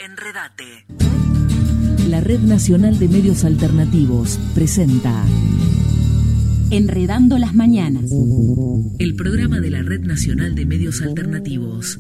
Enredate. La Red Nacional de Medios Alternativos presenta Enredando las Mañanas, el programa de la Red Nacional de Medios Alternativos.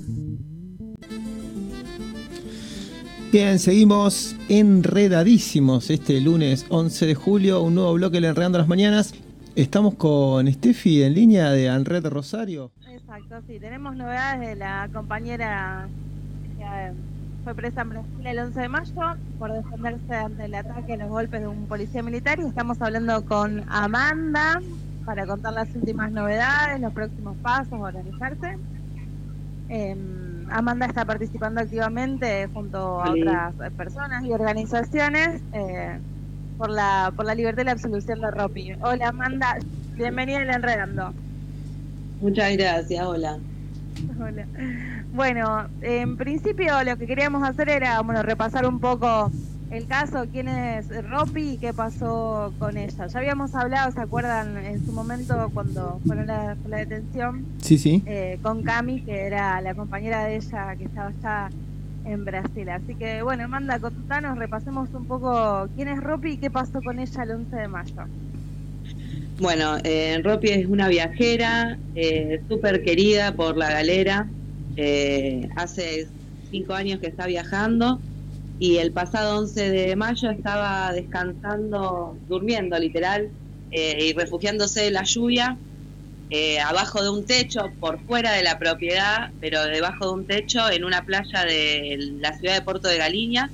Bien, seguimos enredadísimos este lunes 11 de julio, un nuevo bloque de Enredando las Mañanas. Estamos con Steffi en línea de Anred Rosario. Exacto, sí, tenemos novedades de la compañera que fue presa en Brasil el 11 de mayo por defenderse ante el ataque y los golpes de un policía militar, y estamos hablando con Amanda para contar las últimas novedades, los próximos pasos, organizarse. Amanda está participando activamente junto a otras personas y organizaciones por la libertad y la absolución de Ropi. Hola Amanda, bienvenida al Enredando. Muchas gracias, hola. Hola. Bueno, en principio lo que queríamos hacer era repasar un poco el caso, quién es Ropi y qué pasó con ella. Ya habíamos hablado, ¿se acuerdan? En su momento cuando fueron a la detención. Sí. Con Cami, que era la compañera de ella que estaba allá en Brasil. Así que bueno, Amanda, contanos, repasemos un poco quién es Ropi y qué pasó con ella el 11 de mayo. Bueno, Ropi es una viajera súper querida por la galera. Hace 5 años que está viajando y el pasado 11 de mayo estaba descansando, durmiendo literal, y refugiándose de la lluvia abajo de un techo, por fuera de la propiedad, pero debajo de un techo en una playa de la ciudad de Puerto de Galinha.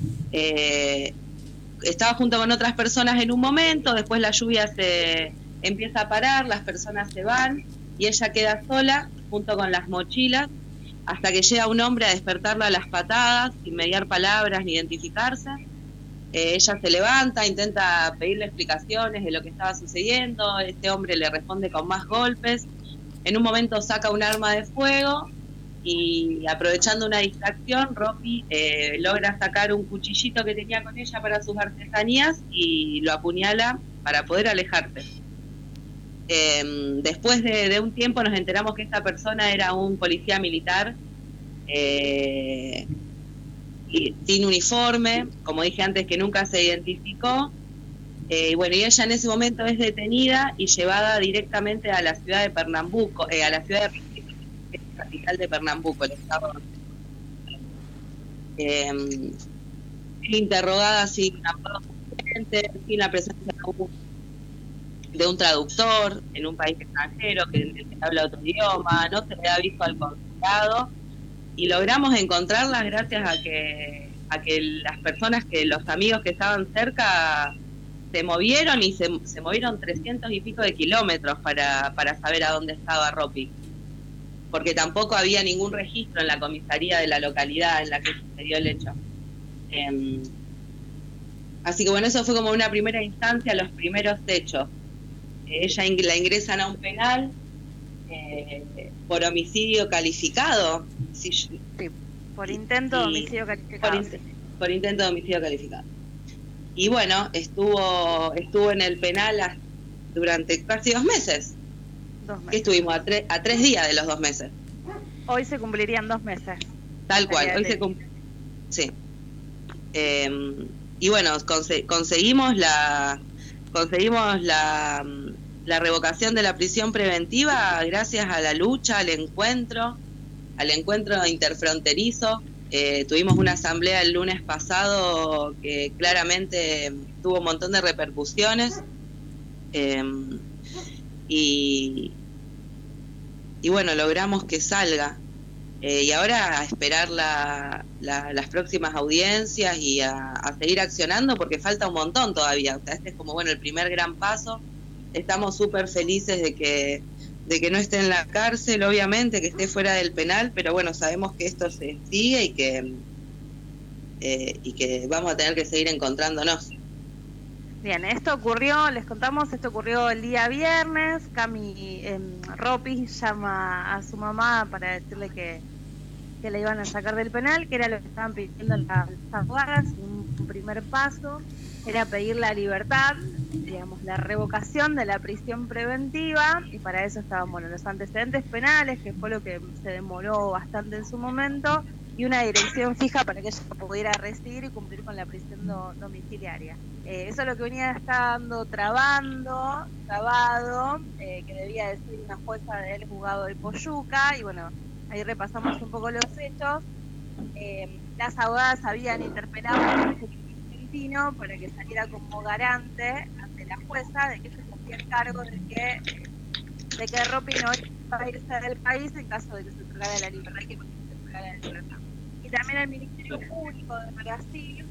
Estaba junto con otras personas en un momento, después la lluvia se empieza a parar, las personas se van y ella queda sola junto con las mochilas hasta que llega un hombre a despertarla a las patadas, sin mediar palabras ni identificarse. Ella se levanta, intenta pedirle explicaciones de lo que estaba sucediendo. Este hombre le responde con más golpes. En un momento saca un arma de fuego y, aprovechando una distracción, Ropi logra sacar un cuchillito que tenía con ella para sus artesanías y lo apuñala para poder alejarse. Después de un tiempo nos enteramos que esta persona era un policía militar y sin uniforme, como dije antes, que nunca se identificó. Y ella en ese momento es detenida y llevada directamente a la ciudad de Pernambuco, a la ciudad de la capital de Pernambuco, el estado. Interrogada sin la presencia de un traductor en un país extranjero que habla otro idioma, no se le da aviso al consulado, y logramos encontrarlas gracias a que las personas, que los amigos que estaban cerca se movieron y se movieron 300 y pico de kilómetros para saber a dónde estaba Ropi, porque tampoco había ningún registro en la comisaría de la localidad en la que sucedió el hecho. Así que bueno, eso fue como una primera instancia, los primeros hechos. Ella la ingresan a un penal por homicidio calificado. Sí, por intento de homicidio calificado. Por intento de homicidio calificado. Y bueno, estuvo en el penal durante casi 2 meses. 2 meses. Que estuvimos a 3 días de los 2 meses. Hoy se cumplirían 2 meses. Tal cual, hoy se cumple. Sí. Y bueno, conseguimos la revocación de la prisión preventiva gracias a la lucha, al encuentro interfronterizo. Tuvimos una asamblea el lunes pasado que claramente tuvo un montón de repercusiones, y bueno, logramos que salga, y ahora a esperar las próximas audiencias y a seguir accionando, porque falta un montón todavía. O sea, este es como el primer gran paso. Estamos súper felices de que no esté en la cárcel, obviamente, que esté fuera del penal, pero bueno, sabemos que esto se sigue y que vamos a tener que seguir encontrándonos. Bien, esto ocurrió el día viernes. Ropi llama a su mamá para decirle que le iban a sacar del penal, que era lo que estaban pidiendo las abogadas. Un primer paso era pedir la libertad, la revocación de la prisión preventiva, y para eso estaban los antecedentes penales, que fue lo que se demoró bastante en su momento, y una dirección fija para que ella pudiera residir y cumplir con la prisión domiciliaria. Eso es lo que venía estando trabado, que debía decir una jueza del juzgado de Poyuca, y bueno, ahí repasamos un poco los hechos. Las abogadas habían interpelado al argentino para que saliera como garante ante la jueza de que se hacía cargo de que Ropi no iba a irse del país en caso de que se otorgara la libertad y que se otorgara la libertad. Y también el Ministerio Público de Brasil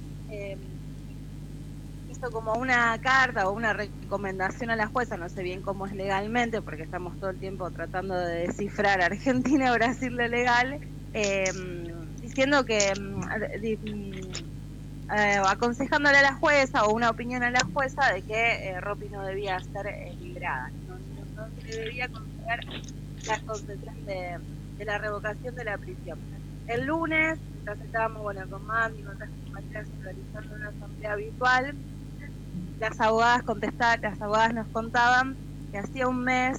hizo como una carta o una recomendación a la jueza, no sé bien cómo es legalmente, porque estamos todo el tiempo tratando de descifrar Argentina, Brasil, lo legal, diciendo que aconsejándole a la jueza o una opinión a la jueza de que Ropi no debía ser liberada, no se debía conceder la concesión de la revocación de la prisión. El lunes, mientras estábamos con Mandy y con otras compañeras realizando una asamblea virtual, las abogadas nos contaban que hacía un mes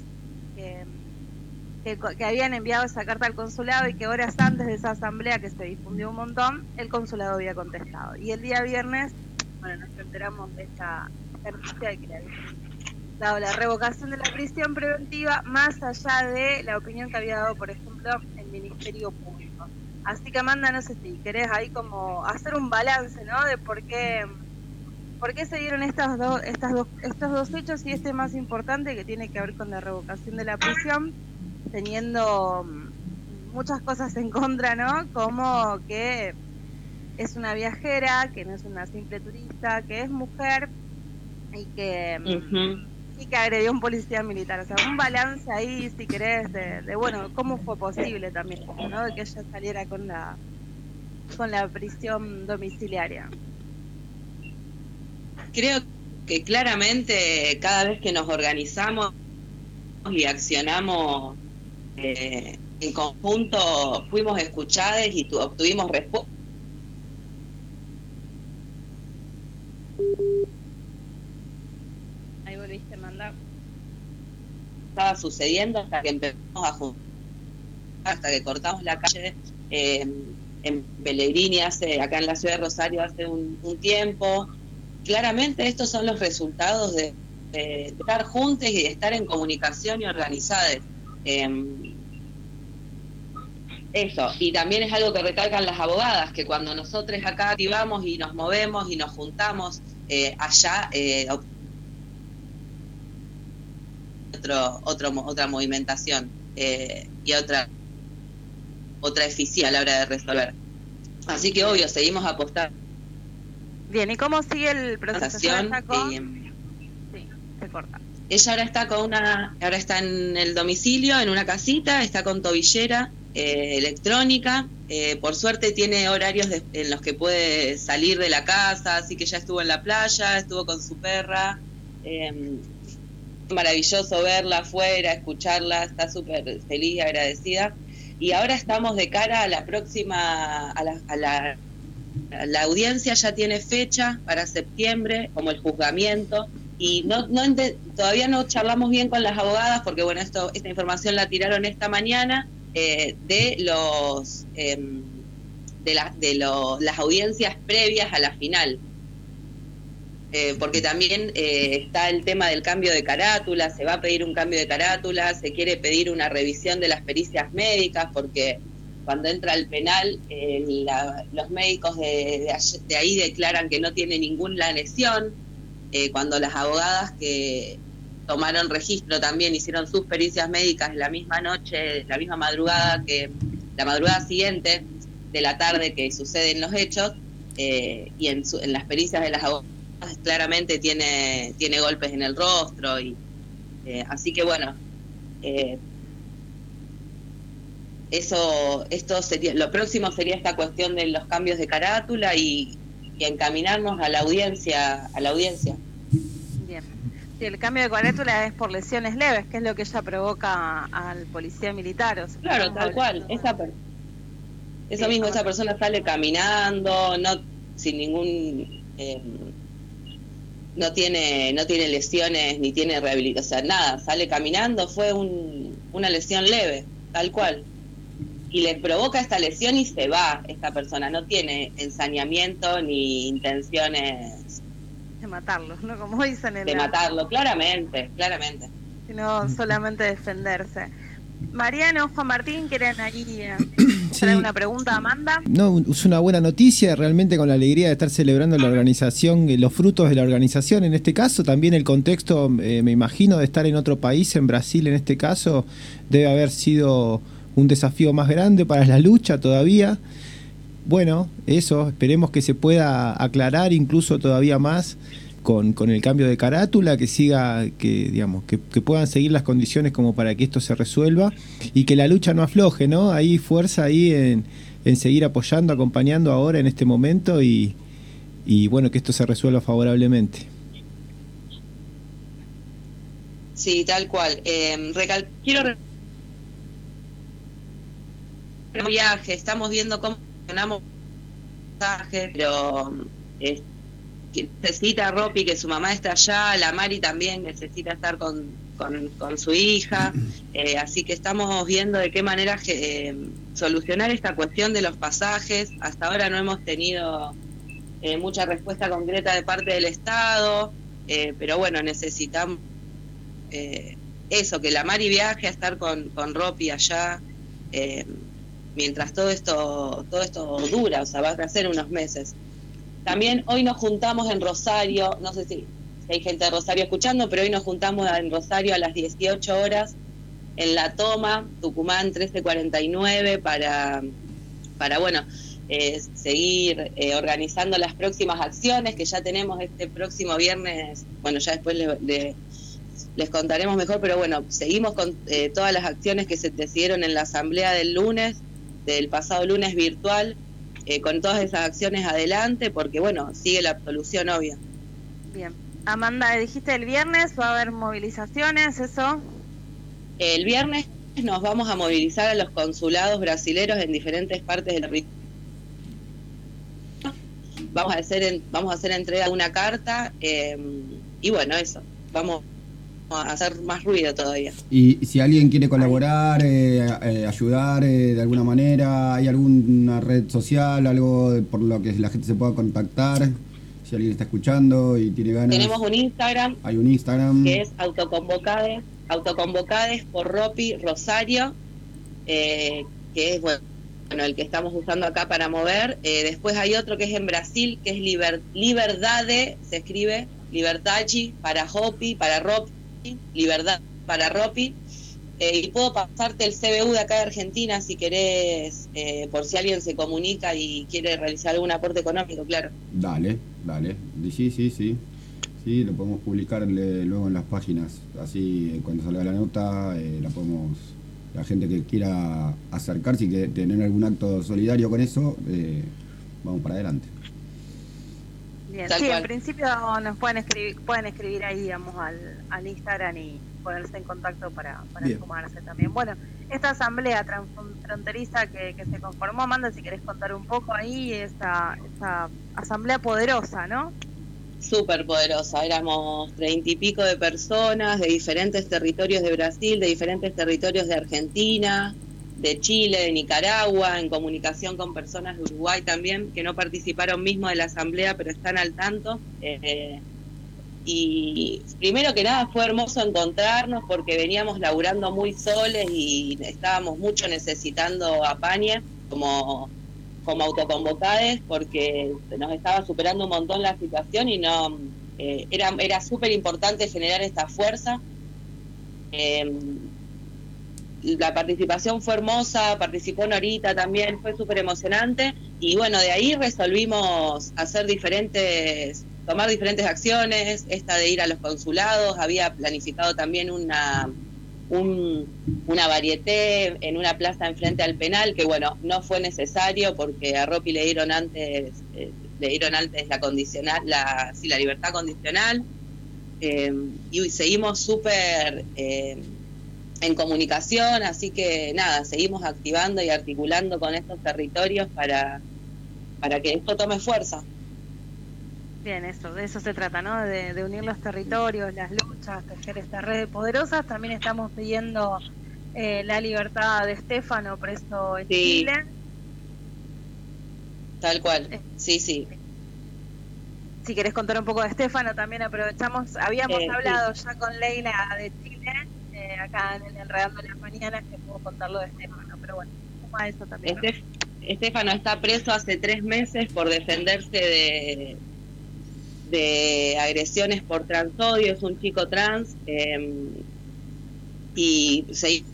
que habían enviado esa carta al consulado y que horas antes de esa asamblea, que se difundió un montón, el consulado había contestado. Y el día viernes, nos enteramos de esta noticia de que le habían dado la revocación de la prisión preventiva, más allá de la opinión que había dado, por ejemplo, el Ministerio Público. Así que, Amanda, no sé si querés ahí como hacer un balance, ¿no?, de por qué se dieron estos dos hechos, y este más importante, que tiene que ver con la revocación de la prisión, teniendo muchas cosas en contra, ¿no? Como que es una viajera, que no es una simple turista, que es mujer y que agredió a un policía militar. O sea, un balance ahí, si querés, de cómo fue posible también, ¿no?, de que ella saliera con la prisión domiciliaria. Creo que claramente cada vez que nos organizamos y accionamos en conjunto, fuimos escuchadas y obtuvimos respuesta. Ahí volviste a mandar. Estaba sucediendo hasta que empezamos a juntar, hasta que cortamos la calle en Pellegrini acá en la ciudad de Rosario hace un tiempo. Claramente estos son los resultados de estar juntos y de estar en comunicación y organizadas. Eso, y también es algo que recalcan las abogadas, que cuando nosotros acá activamos y nos movemos y nos juntamos, allá otra movimentación y otra eficiencia a la hora de resolver. Así que obvio, seguimos apostando. Bien, ¿y cómo sigue el proceso? Sí, se corta. Ella ahora está en el domicilio, en una casita, está con tobillera electrónica. Por suerte tiene horarios en los que puede salir de la casa, así que ya estuvo en la playa, estuvo con su perra. Maravilloso verla afuera, escucharla, está súper feliz y agradecida. Y ahora estamos de cara a la próxima, la audiencia ya tiene fecha para septiembre, como el juzgamiento, y todavía no charlamos bien con las abogadas, porque esta información la tiraron esta mañana, de las audiencias previas a la final, porque también está el tema del cambio de carátula. Se va a pedir un cambio de carátula, se quiere pedir una revisión de las pericias médicas, porque cuando entra al penal, los médicos de ahí declaran que no tiene ninguna lesión, cuando las abogadas que tomaron registro también hicieron sus pericias médicas la misma noche, la misma madrugada, la madrugada siguiente de la tarde que suceden los hechos, y en las pericias de las abogadas claramente tiene golpes en el rostro, y así que esto sería, lo próximo sería esta cuestión de los cambios de carátula y encaminarnos a la audiencia. Bien. Sí, el cambio de carátula es por lesiones leves, que es lo que ella provoca al policía militar. O sea, claro, tal cual. Esa persona sale caminando, sin ningún no tiene lesiones ni tiene rehabilitación, nada, sale caminando, fue una lesión leve, tal cual. les provoca esta lesión y se va esta persona, no tiene ensañamiento ni intenciones de matarlos, ¿no? Como dicen en de matarlo, claramente, sino solamente defenderse. Mariano, Juan Martín, ¿quieren ahí traer una pregunta a Amanda? No, es una buena noticia, realmente con la alegría de estar celebrando la organización, los frutos de la organización en este caso, también el contexto, me imagino, de estar en otro país, en Brasil en este caso, debe haber sido un desafío más grande para la lucha todavía. Bueno, eso, esperemos que se pueda aclarar incluso todavía más con el cambio de carátula, que siga, que puedan seguir las condiciones como para que esto se resuelva y que la lucha no afloje, ¿no? Hay fuerza ahí en seguir apoyando, acompañando ahora en este momento y bueno, que esto se resuelva favorablemente. Sí, tal cual. Quiero viaje, estamos viendo cómo funcionamos viajes, pero necesita Ropi que su mamá está allá, la Mari también necesita estar con su hija, así que estamos viendo de qué manera solucionar esta cuestión de los pasajes. Hasta ahora no hemos tenido mucha respuesta concreta de parte del Estado, pero bueno, necesitamos eso, que la Mari viaje a estar con Ropi allá, mientras todo esto dura, o sea, va a ser unos meses. También hoy nos juntamos en Rosario, no sé si hay gente de Rosario escuchando, pero hoy nos juntamos en Rosario a las 18 horas en La Toma, Tucumán 1349, para bueno, seguir organizando las próximas acciones que ya tenemos este próximo viernes. Bueno, ya después les contaremos mejor, pero bueno, seguimos con todas las acciones que se decidieron en la asamblea del pasado lunes virtual, con todas esas acciones adelante, porque bueno, sigue la absolución obvia. Bien. Amanda, dijiste el viernes va a haber movilizaciones, ¿eso? El viernes nos vamos a movilizar a los consulados brasileros en diferentes partes del territorio. Vamos a hacer entrega de una carta, y bueno, eso, vamos a hacer más ruido todavía. Y si alguien quiere colaborar, ayudar de alguna manera, ¿hay alguna red social, algo por lo que la gente se pueda contactar? Si alguien está escuchando y tiene ganas. Tenemos un Instagram. Hay un Instagram. Que es autoconvocades por Ropi Rosario, que es bueno el que estamos usando acá para mover. Después hay otro que es en Brasil, que es Liberdade, se escribe Liberdade para Ropi, Libertad para Ropi, y puedo pasarte el CBU de acá de Argentina si querés, por si alguien se comunica y quiere realizar algún aporte económico, claro. Dale, sí, lo podemos publicar luego en las páginas, así cuando salga la nota la gente que quiera acercarse y que tener algún acto solidario con eso, vamos para adelante. Bien, sí, en principio nos pueden escribir ahí, digamos, al Instagram y ponerse en contacto para sumarse también. Bueno, esta asamblea transfronteriza que se conformó, Amanda, si querés contar un poco ahí, esa asamblea poderosa, ¿no? Súper poderosa, éramos 30 y pico de personas de diferentes territorios de Brasil, de diferentes territorios de Argentina, de Chile, de Nicaragua, en comunicación con personas de Uruguay también, que no participaron mismo de la asamblea, pero están al tanto. Y primero que nada fue hermoso encontrarnos porque veníamos laburando muy soles y estábamos mucho necesitando apañe como autoconvocades, porque nos estaba superando un montón la situación y no era súper importante generar esta fuerza. La participación fue hermosa, participó Norita también, fue súper emocionante, y bueno, de ahí resolvimos tomar diferentes acciones, esta de ir a los consulados, había planificado también una varieté en una plaza enfrente al penal, que bueno, no fue necesario porque a Ropi le dieron antes la libertad condicional, y seguimos súper en comunicación, así que nada, seguimos activando y articulando con estos territorios para que esto tome fuerza. Bien, de eso se trata, ¿no? De unir los territorios, las luchas, tejer esta red poderosas. También estamos pidiendo la libertad de Stefano, preso en Sí. Chile. Tal cual, sí. Si querés contar un poco de Stefano, también aprovechamos. Habíamos hablado ya con Leila de Chile, acá en el Enredando las Mañanas, que puedo contarlo de Stefano, pero bueno, suma eso también, ¿no? Stefano está preso hace 3 meses por defenderse de agresiones por transodio. Es un chico trans, y se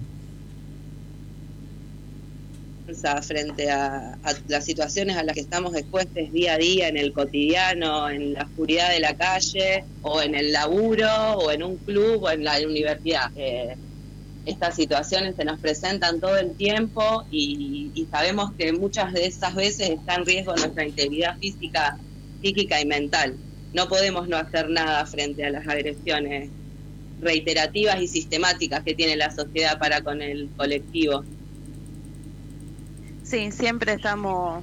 frente a las situaciones a las que estamos expuestos día a día en el cotidiano, en la oscuridad de la calle, o en el laburo, o en un club, o en la universidad. Estas situaciones se nos presentan todo el tiempo y sabemos que muchas de esas veces está en riesgo nuestra integridad física, psíquica y mental. No podemos no hacer nada frente a las agresiones reiterativas y sistemáticas que tiene la sociedad para con el colectivo. Sí, siempre estamos,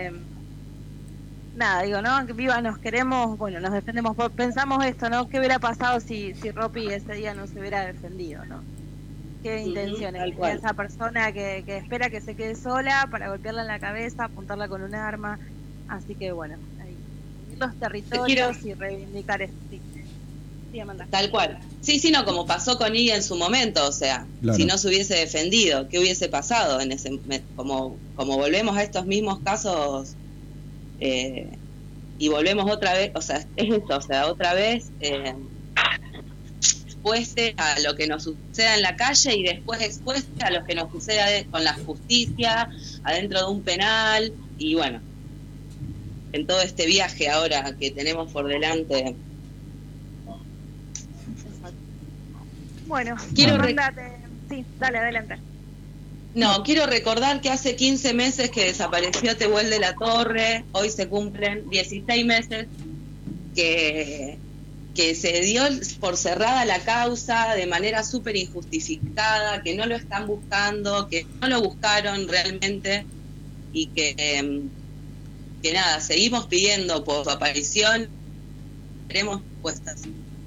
¿no? Que viva, nos queremos, bueno, nos defendemos, pensamos esto, ¿no? ¿Qué hubiera pasado si Ropi ese día no se hubiera defendido, ¿no? ¿Qué intenciones tenía esa persona que espera que se quede sola para golpearla en la cabeza, apuntarla con un arma? Así que bueno, ahí, los territorios y reivindicar esto. Sí, Amanda. Tal cual. Sí, no, como pasó con Iggy en su momento, o sea, claro. Si no se hubiese defendido, ¿qué hubiese pasado en ese como volvemos a estos mismos casos y volvemos otra vez, o sea, es esto, o sea, otra vez expueste a lo que nos suceda en la calle y después expueste a lo que nos suceda con la justicia, adentro de un penal, y bueno, en todo este viaje ahora que tenemos por delante. Bueno, sí, dale, adelante. No, quiero recordar que hace 15 meses que desapareció Tehuel de la Torre, hoy se cumplen 16 meses que se dio por cerrada la causa de manera súper injustificada, que no lo están buscando, que no lo buscaron realmente, y que nada, seguimos pidiendo por su aparición, queremos respuestas.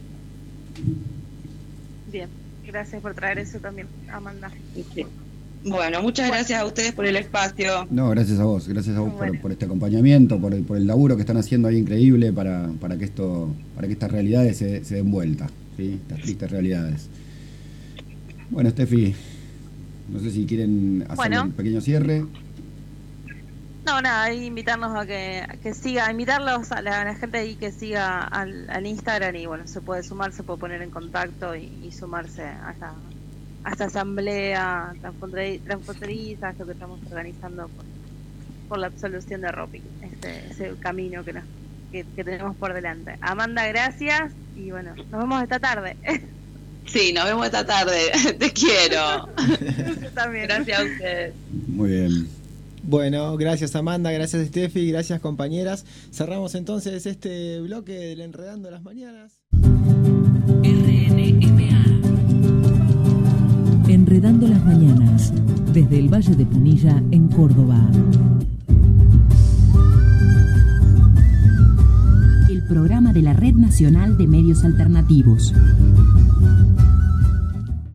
Bien, gracias por traer eso también, Amanda. Sí. Bueno, muchas gracias a ustedes por el espacio. No, gracias a vos por este acompañamiento, por el laburo que están haciendo ahí increíble para que estas realidades se den vuelta, ¿sí? Estas tristes realidades. Bueno, Steffi, no sé si quieren hacer un pequeño cierre. No, nada, invitarnos a que siga, invitarlos a la gente ahí que siga al Instagram, y bueno, se puede sumar, se puede poner en contacto y sumarse a esta asamblea transfronteriza, esto que estamos organizando por la absolución de Ropi, ese camino que tenemos por delante. Amanda, gracias, y bueno, nos vemos esta tarde. Sí, nos vemos esta tarde, te quiero. También. Gracias a ustedes. Muy bien. Bueno, gracias Amanda, gracias Steffi, gracias compañeras. Cerramos entonces este bloque del Enredando las Mañanas. RNMA. Enredando las Mañanas, desde el Valle de Punilla, en Córdoba. El programa de la Red Nacional de Medios Alternativos.